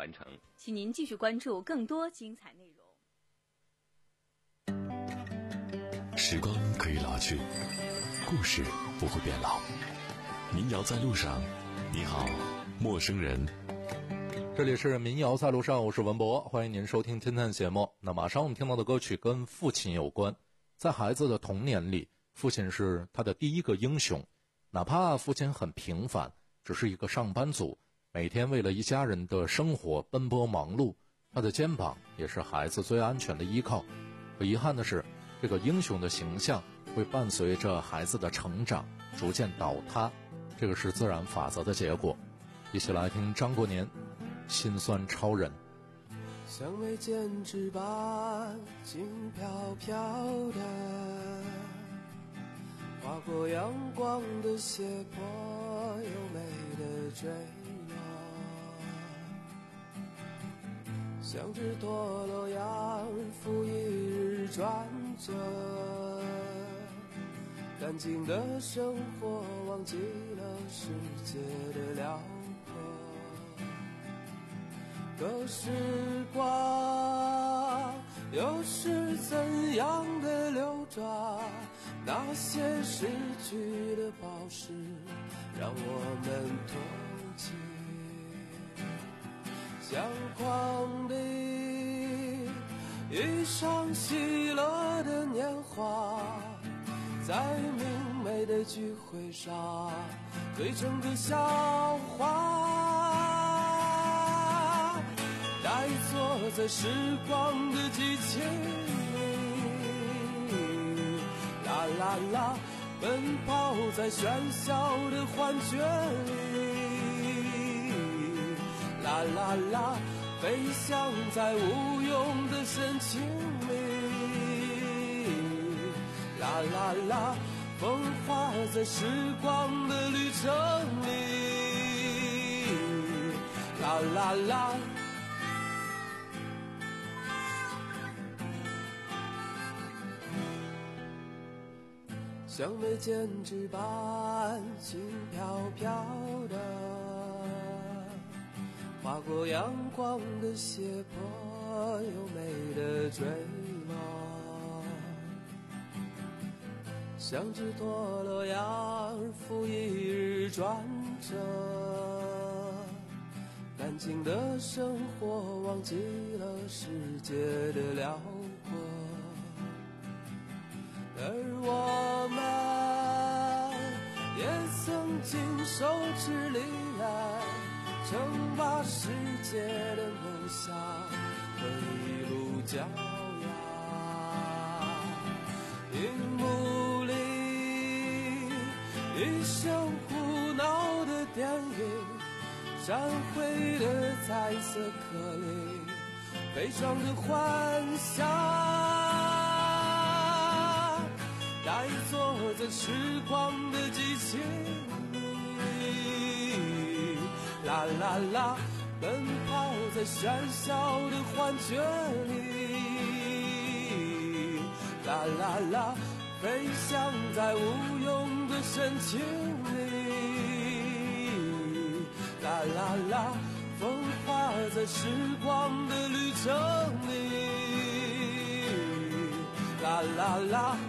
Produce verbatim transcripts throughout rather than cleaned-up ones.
完成。 请您继续关注更多精彩内容。 时光可以老去，故事不会变老。民谣在路上，你好，陌生人。 这里是民谣在路上，我是文博，欢迎您收听天探节目。那马上我们听到的歌曲跟父亲有关。在孩子的童年里，父亲是他的第一个英雄，哪怕父亲很平凡，只是一个上班族，每天为了一家人的生活奔波忙碌，他的肩膀也是孩子最安全的依靠。可遗憾的是，这个英雄的形象会伴随着孩子的成长逐渐倒塌，这个是自然法则的结果。一起来听张国年心酸超人。 像没剪纸般轻飘飘的划过阳光的斜坡，优美的坠落，像只陀螺样复一日转着，干净的生活忘记了世界的辽阔。可时光又是怎样的流转，那些失去的宝石让我们同情，像狂地一场喜乐的年华，在明媚的聚会上对整个笑话，呆坐在时光的机器里，啦啦啦，奔跑在喧嚣的幻觉里，啦啦啦，飞翔在无用的深情里，啦啦啦，风化在时光的旅程里，啦啦啦。像没剪纸般轻飘飘的划过阳光的斜坡，优美的坠落，像只陀螺样复一日转着，干净的生活忘记了世界的辽阔。而我们也曾经手持利刃，称霸世界的梦想和一路骄阳。荧幕里一生胡闹的电影，闪回的彩色颗粒，悲伤的幻想，呆坐在时光的机器里，啦啦啦，奔跑在喧嚣的幻觉里，啦啦啦，飞翔在无用的深情里，啦啦啦，风化在时光的旅程里，啦啦啦。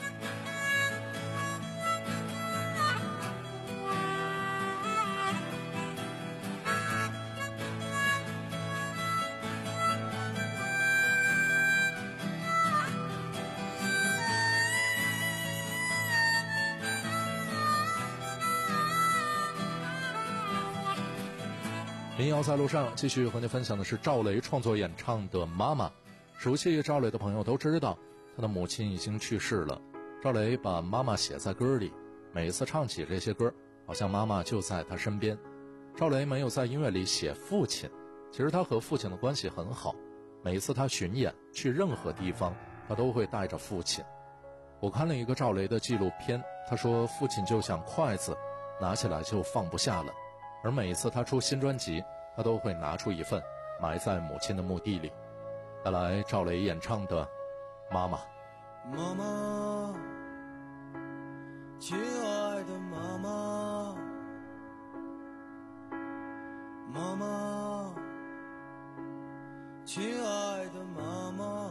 民谣在路上，继续和您分享的是赵雷创作演唱的《妈妈》。熟悉赵雷的朋友都知道，他的母亲已经去世了。赵雷把妈妈写在歌里，每一次唱起这些歌，好像妈妈就在他身边。赵雷没有在音乐里写父亲，其实他和父亲的关系很好。每一次他巡演去任何地方，他都会带着父亲。我看了一个赵雷的纪录片，他说父亲就像筷子，拿起来就放不下了。而每一次他出新专辑，他都会拿出一份埋在母亲的墓地里。带来赵雷演唱的《妈妈》。 妈妈，亲爱的妈妈，妈妈， 亲爱的妈妈，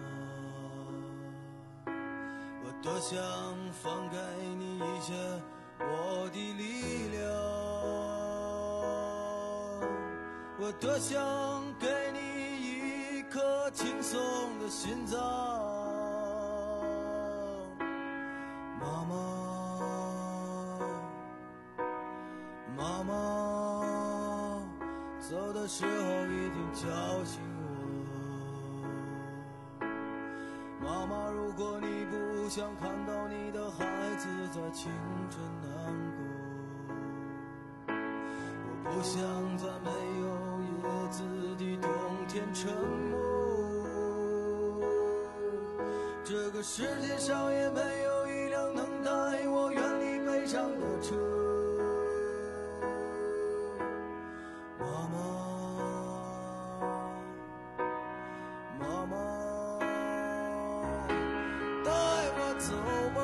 我多想放给你一些我的力量，我多想给你一颗轻松的心脏。妈妈，妈妈，走的时候一定叫醒我。妈妈，如果你不想看到你的孩子在青春难过，我不想在没有叶子的冬天沉默。这个世界上也没有一辆能带我远离悲伤的车。妈妈，妈妈，带我走吧，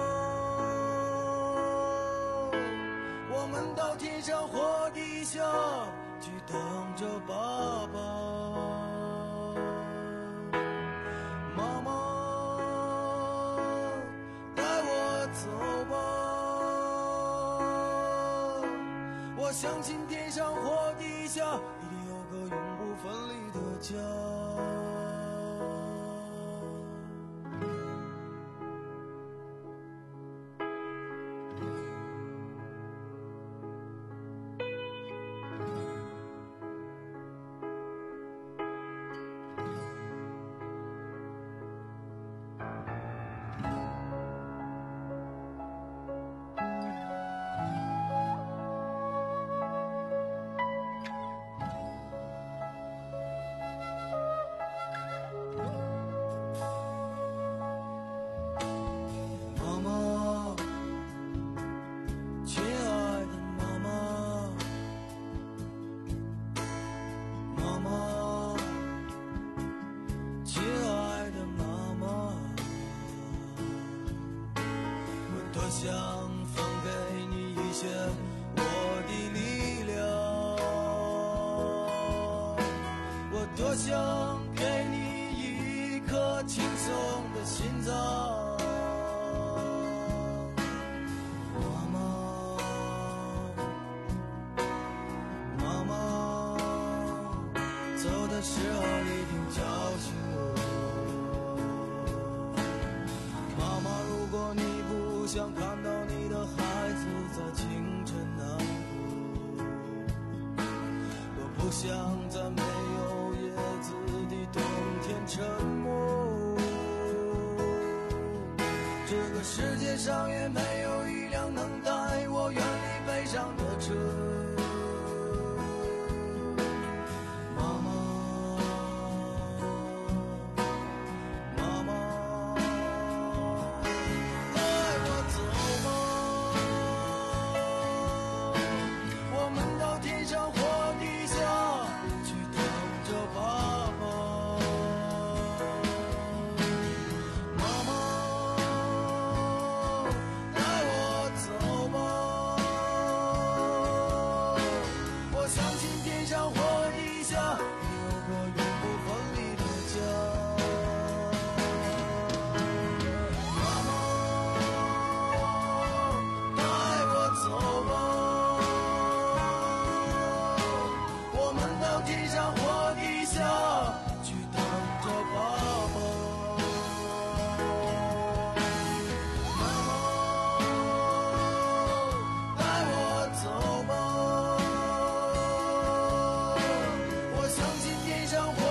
我们到天上或地下去等着爸爸。妈妈，带我走吧，我相信天上或地下一定有个永不分离的家。想放给你一些我的力量，我多想给你一颗轻松的心脏。妈妈，妈妈，走的时候一定叫醒我。妈妈，如果你不想看到你的孩子在清晨难过，我不想在没有叶子的冬天沉默。这个世界上也没有一辆能带我远离悲伤的车。天上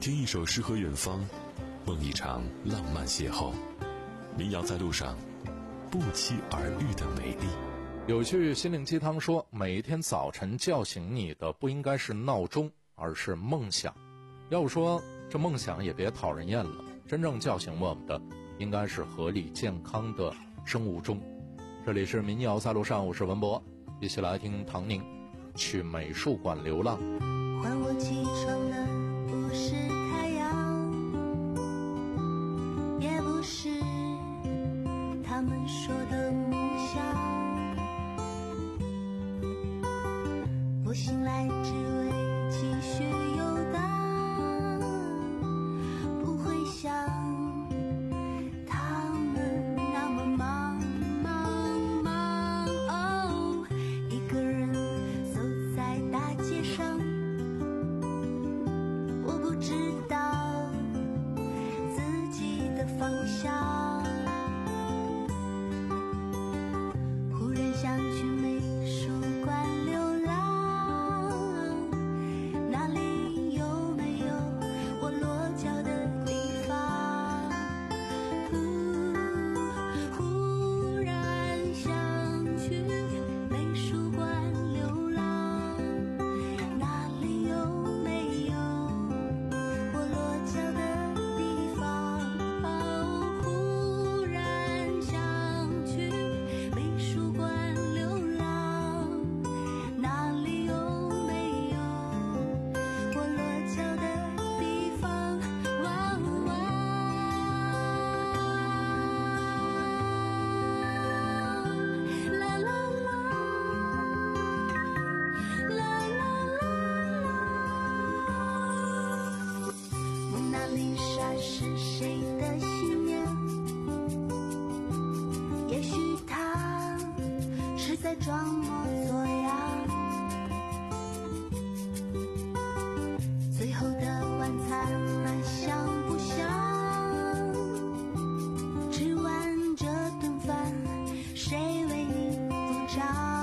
听一首诗和远方，梦一场浪漫邂逅。民谣在路上，不期而遇的美丽。 有句心灵鸡汤说，每一天早晨叫醒你的不应该是闹钟，而是梦想。要说这梦想也别讨人厌了，真正叫醒我们的应该是合理健康的生物钟。这里是民谣在路上，我是文博，一起来听唐宁去美术馆流浪。 唤我起床的不是太阳，也不是他们说的梦想，我醒来只为继续游荡，不会想他们那么忙忙忙哦，一个人走在大街上，我不知道自己的方向，忽然想去美术馆流浪，那里有没有我落脚的地方？忽然想去美术馆流浪，那里有没有我落脚的地方？忽然想去美术馆流浪，那里有没有我落脚的地方？哇哇，啦啦啦，啦啦啦。蒙娜丽莎是谁的信念？也许她是在装模作样。最后的晚餐香不香？吃完这顿饭，谁为你付账？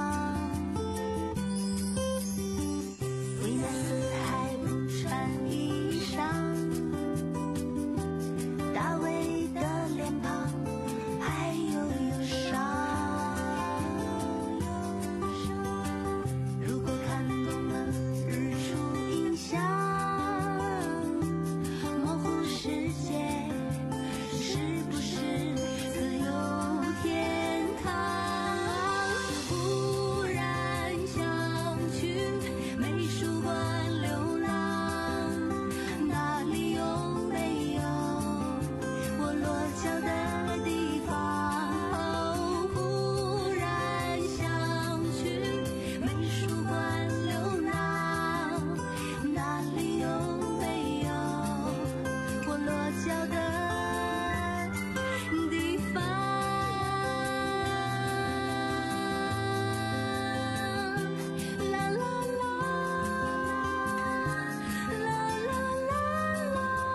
维纳斯还不穿衣裳，大卫的脸庞还有忧伤。如果看懂了日出印象，模糊世界是不是自由天堂？忽然想去美术馆流浪，那里有没有我落脚的地方？忽然想去美术馆流浪，那里有没有我落脚的地方？啦啦啦，啦啦啦啦。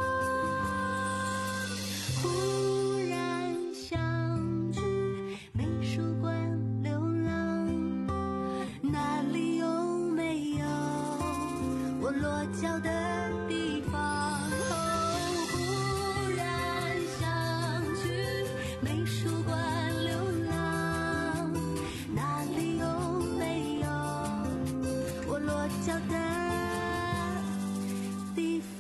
忽然想去美术馆流浪，那里有没有我落脚的地方？忽然想去美术馆流浪，那里有没有我落脚的地方？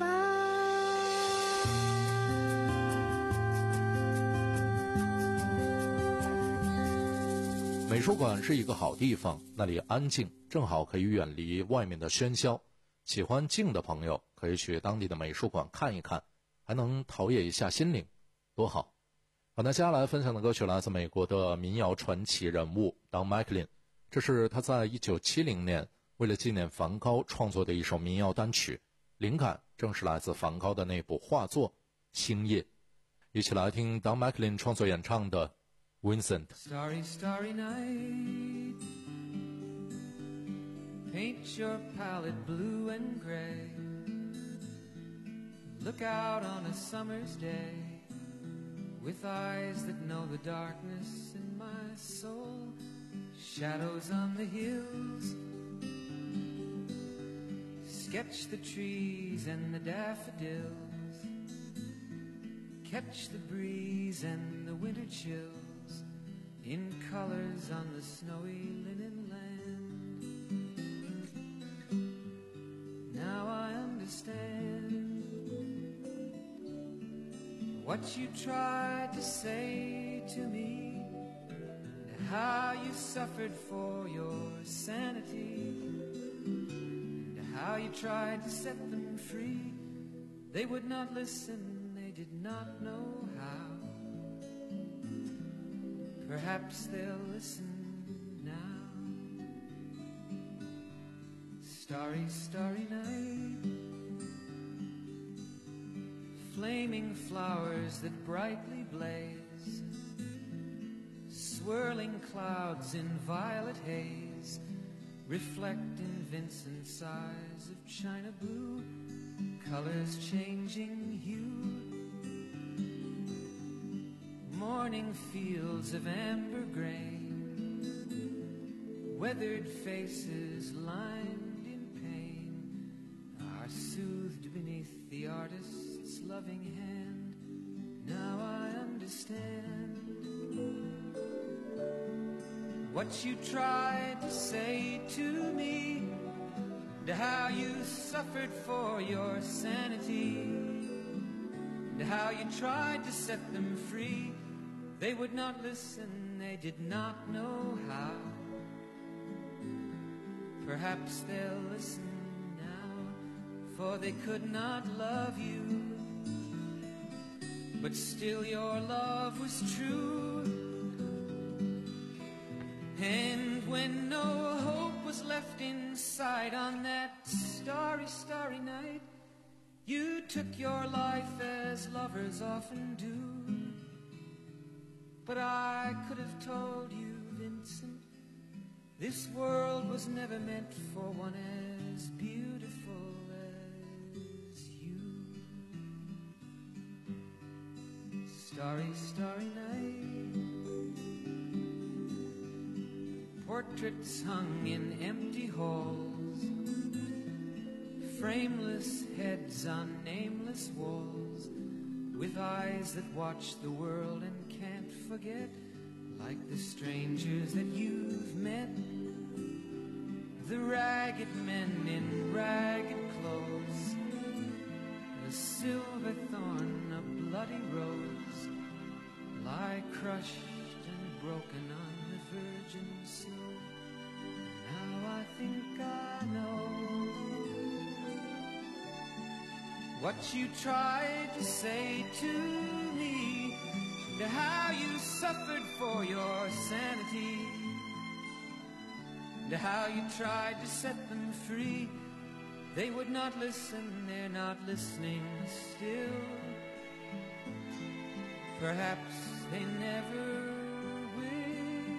美术馆是一个好地方，那里安静，正好可以远离外面的喧嚣。喜欢静的朋友可以去当地的美术馆看一看，还能陶冶一下心灵，多好。好，那接下来分享的歌曲来自美国的民谣传奇人物 Don McLean， 这是他在一九七零年为了纪念梵高创作的一首民谣单曲，灵感正是来自梵高的那部画作《星夜》。一起来听 Don McLean 创作演唱的 Vincent。 Starry, starry night. Paint your palette blue and gray. Look out on a summer's day with eyes that know the darkness in my soul. Shadows on the hills, Sketch the trees and the daffodils, catch the breeze and the winter chills in colors on the snowy linen land. Now I understand what you tried to say to me, and how you suffered for your sanity, how you tried to set them free. They would not listen, they did not know how. Perhaps they'll listen now. Starry, starry night, flaming flowers that brightly blaze, swirling clouds in violet haze, reflect in Vincent's eyes of china blue, colors changing hue. Morning fields of amber grain, weathered faces lined in pain, are soothed beneath the artist's loving hand. Now I understand what you tried to say to me, and how you suffered for your sanity, and how you tried to set them free. They would not listen, they did not know how. Perhaps they'll listen now, for they could not love you, but still your love was true. And when no hope was left inside on that starry, starry night, you took your life as lovers often do. But I could have told you, Vincent, this world was never meant for one as beautiful as you. Starry, starry night, portraits hung in empty halls, frameless heads on nameless walls, with eyes that watch the world and can't forget, like the strangers that you've met, the ragged men in ragged clothes, a silver thorn, a bloody rose, lie crushed and broken on the virgin snow. Now I think I know what you tried to say to me, and how you suffered for your sanity, and how you tried to set them free. They would not listen, they're not listening still. Perhaps they never will.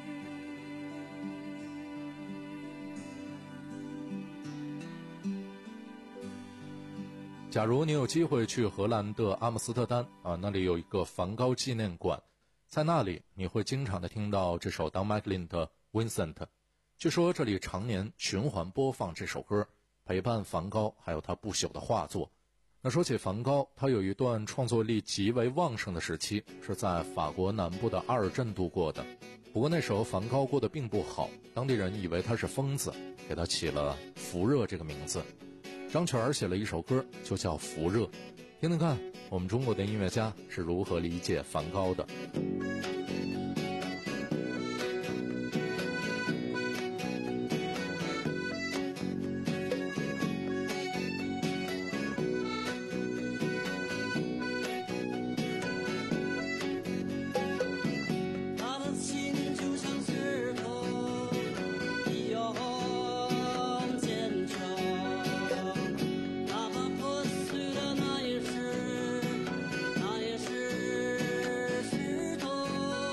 假如你有机会去荷兰的阿姆斯特丹啊，那里有一个梵高纪念馆，在那里你会经常的听到这首 Don McLean 的 Vincent。据说这里常年循环播放这首歌，陪伴梵高还有他不朽的画作。那说起梵高，他有一段创作力极为旺盛的时期，是在法国南部的阿尔镇度过的。不过那时候梵高过得并不好，当地人以为他是疯子，给他起了福热这个名字。张全写了一首歌，就叫《福热》，听听看我们中国的音乐家是如何理解梵高的。 那也是石头。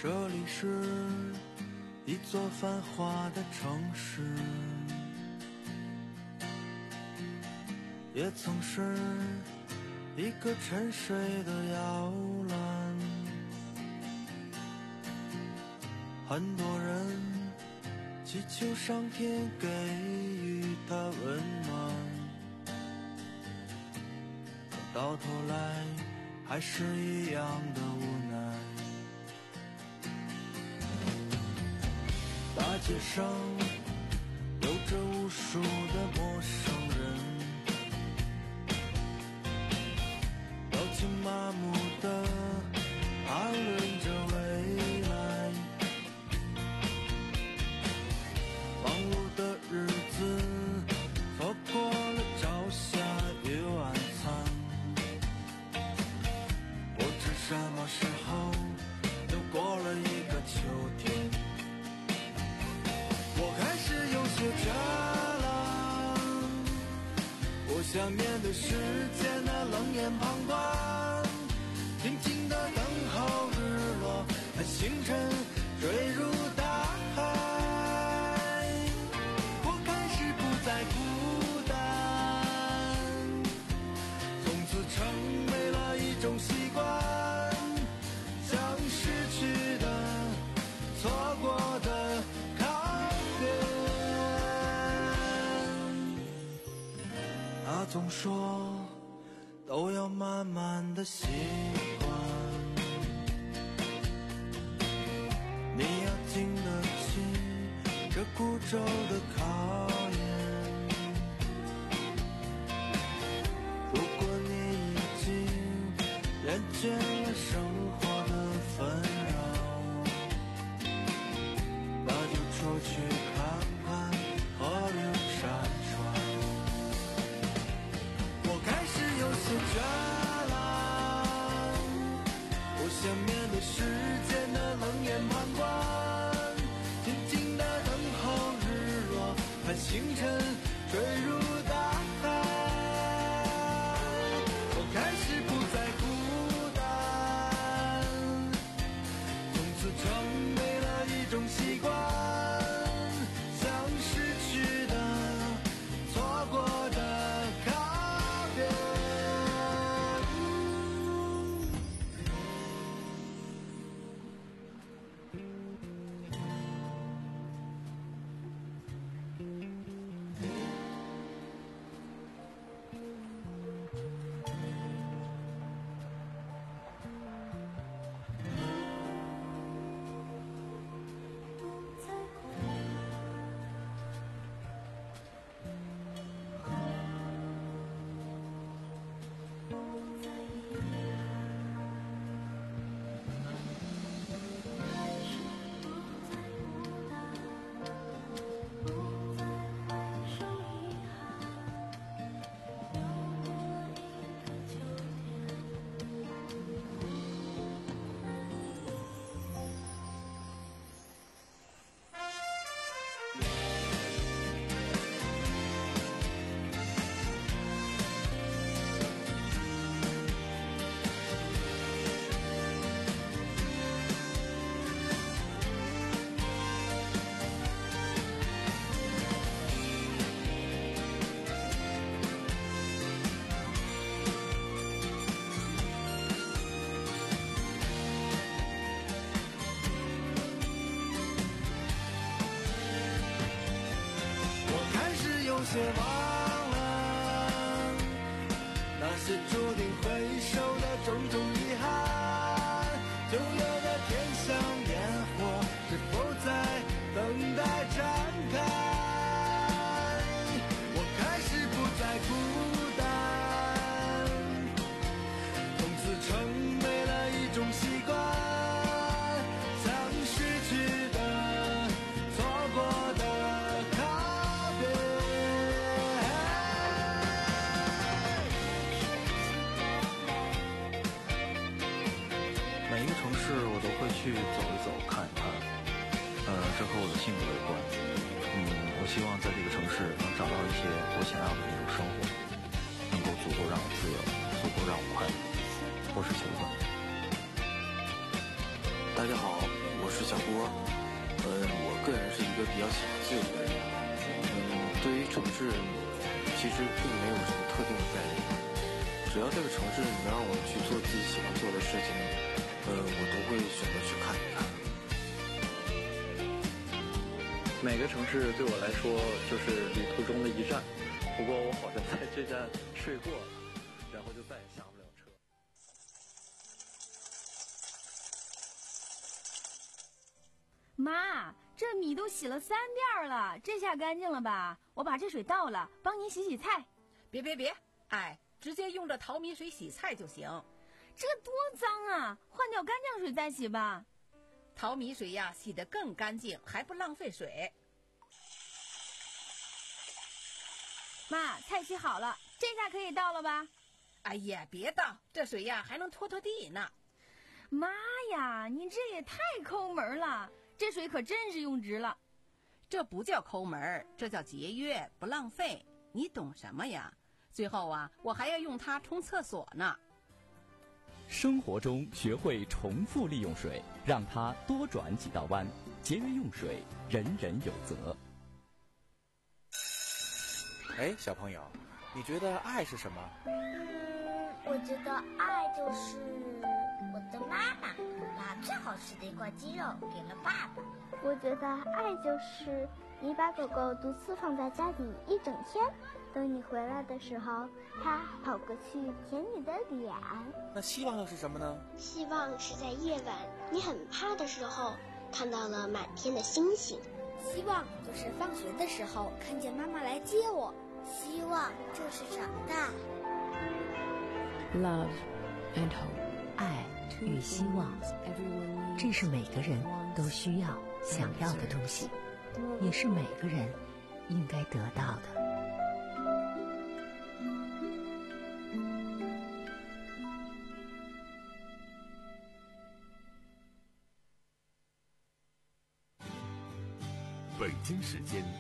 这里是一座繁华的城市，也曾是一个沉睡的摇篮。很多人祈求上天给予他温暖，可到头来还是一样的无奈。大街上有着无数的陌生人，表情麻木地谈论着未来。忙碌的日子错过了朝霞与晚餐，不知什么时候又过了一个秋天。我开始有些倦了，不想面对世间的冷眼旁观，静静地等候日落，看星辰坠入大海。我开始不再孤单，从此成为了一种习惯，将失去的错过的他总说都要慢慢的习惯，你要经得起这孤舟的考验。如果你已经厌倦了生活的纷扰，那就出去看看河流山川。有些倦了，不想面对世间的冷眼旁观，静静地等候日落，看星辰坠入大海。我开始不再孤单，从此成为了一种习惯，将失去的错过的告别。有些忘了那些注定回首的种种遗憾，旧有的天香烟火是否在等待展开？我开始不再孤单，从此成为了一种习惯，将失去的错过的告别。 每一个城市我都会去走一走看一看，呃，这和我的性格有关。嗯，我希望在这个城市能找到一些我想要的那种生活，能够足够让我自由，足够让我快乐。我是球哥。 大家好，我是小波。嗯，我个人是一个比较喜欢自由的人。嗯，对于城市，其实并没有什么特定的概念。只要这个城市能让我去做自己喜欢做的事情，嗯，我都会选择去看一看。 每个城市对我来说就是旅途中的一站，不过我好像在这站睡过了，然后就再也下不了车。 妈，这米都洗了三遍了，这下干净了吧？我把这水倒了，帮您洗洗菜。 别别别，哎，直接用这淘米水洗菜就行。 这多脏啊，换掉干净水再洗吧。 淘米水呀，洗得更干净，还不浪费水。 妈，菜洗好了，这下可以倒了吧？ 哎呀，别倒，这水呀还能拖拖地呢。 妈呀，你这也太抠门了，这水可真是用值了。 这不叫抠门，这叫节约，不浪费。你懂什么呀？最后啊，我还要用它冲厕所呢。 生活中学会重复利用水，让它多转几道弯，节约用水，人人有责。 哎，小朋友，你觉得爱是什么？ 嗯，我觉得爱就是我的妈妈把最好吃的一块鸡肉给了爸爸。 我觉得爱就是你把狗狗独自放在家里一整天，等你回来的时候，它跑过去舔你的脸。 那希望又是什么呢？ 希望是在夜晚你很怕的时候，看到了满天的星星。 希望就是放学的时候看见妈妈来接我。希望就是长大。 Love and hope， 爱与希望，这是每个人都需要想要的东西，也是每个人应该得到的。 北京时间